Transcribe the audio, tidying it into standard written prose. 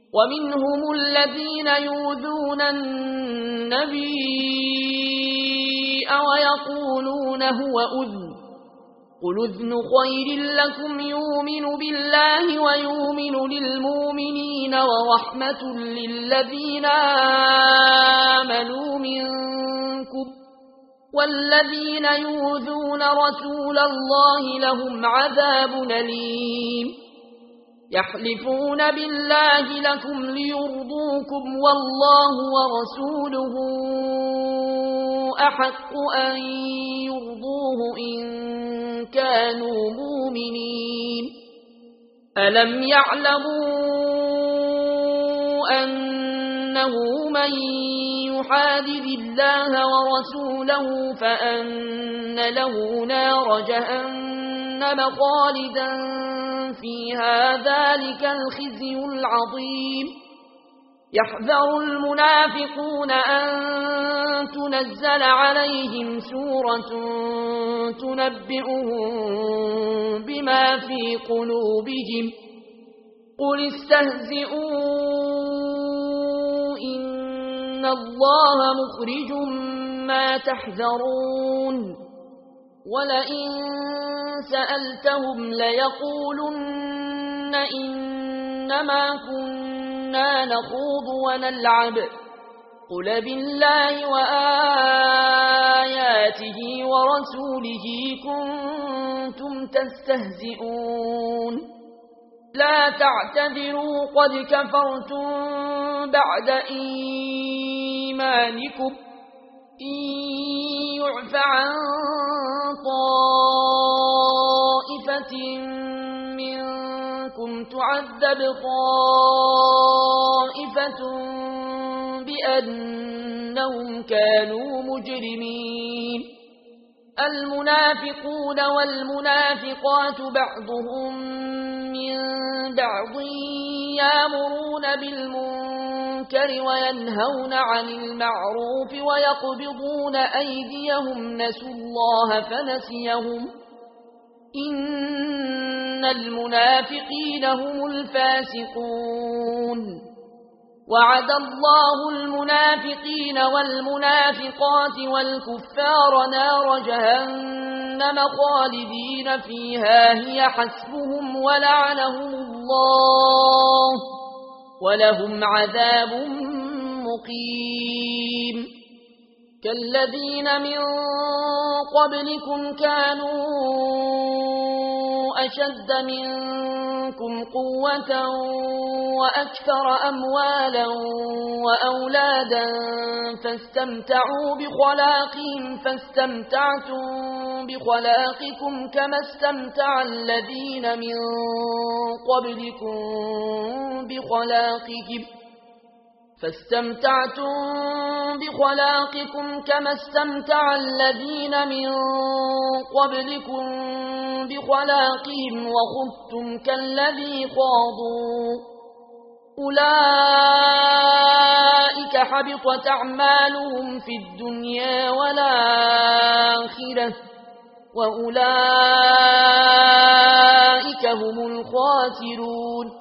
ومنهم الذين يؤذون النبي ويقولون هو أذن قل أذن خير لكم يؤمن بالله ويؤمن للمؤمنين ورحمة للذين آمنوا منكم والذين يؤذون رسول الله لهم عذاب أليم يحلفون بالله لكم ليرضوكم والله ورسوله أحق أن يرضوه إن كانوا مؤمنين ألم يعلموا أنه من يحادد الله ورسوله فأن له نار جهنم خالدا فيها ذلك الخزي العظيم يحذر المنافقون أن تنزل عليهم سورة تنبئهم بما في قلوبهم قل استهزئوا إن الله مخرج ما تحذرون ولئن سألتهم ليقولن إنما كنا نخوض ونلعب قل بالله وآياته ورسوله كنتم تستهزئون لا تعتذروا قد كفرتم بعد إيمانكم إن يعف عن طائفة منكم تعذب طائفة بأنهم كانوا مجرمين المنافقون والمنافقات بعضهم من بعض يأمرون بالمنكر وينهون عن المعروف ويقبضون أيديهم نسوا الله فنسيهم إن المنافقين هم الفاسقون وعد الله المنافقين والمنافقات والكفار نار جهنم خالدين فيها هي حسبهم ولعنهم الله ولهم عذاب مقيم كالذين من قبلكم كانوا أشد منكم قوة وأكثر أموالا وأولادا فاستمتعوا بخلاقهم فاستمتعتم بخلاقكم كما استمتع الذين من قبلكم بخلاقهم فاستمتعتم بخلاقكم كما استمتع الذين من قبلكم بخلاقهم وخضتم كالذي خاضوا أولئك حبطت أعمالهم في الدنيا والآخرة وأولئك هم الخاسرون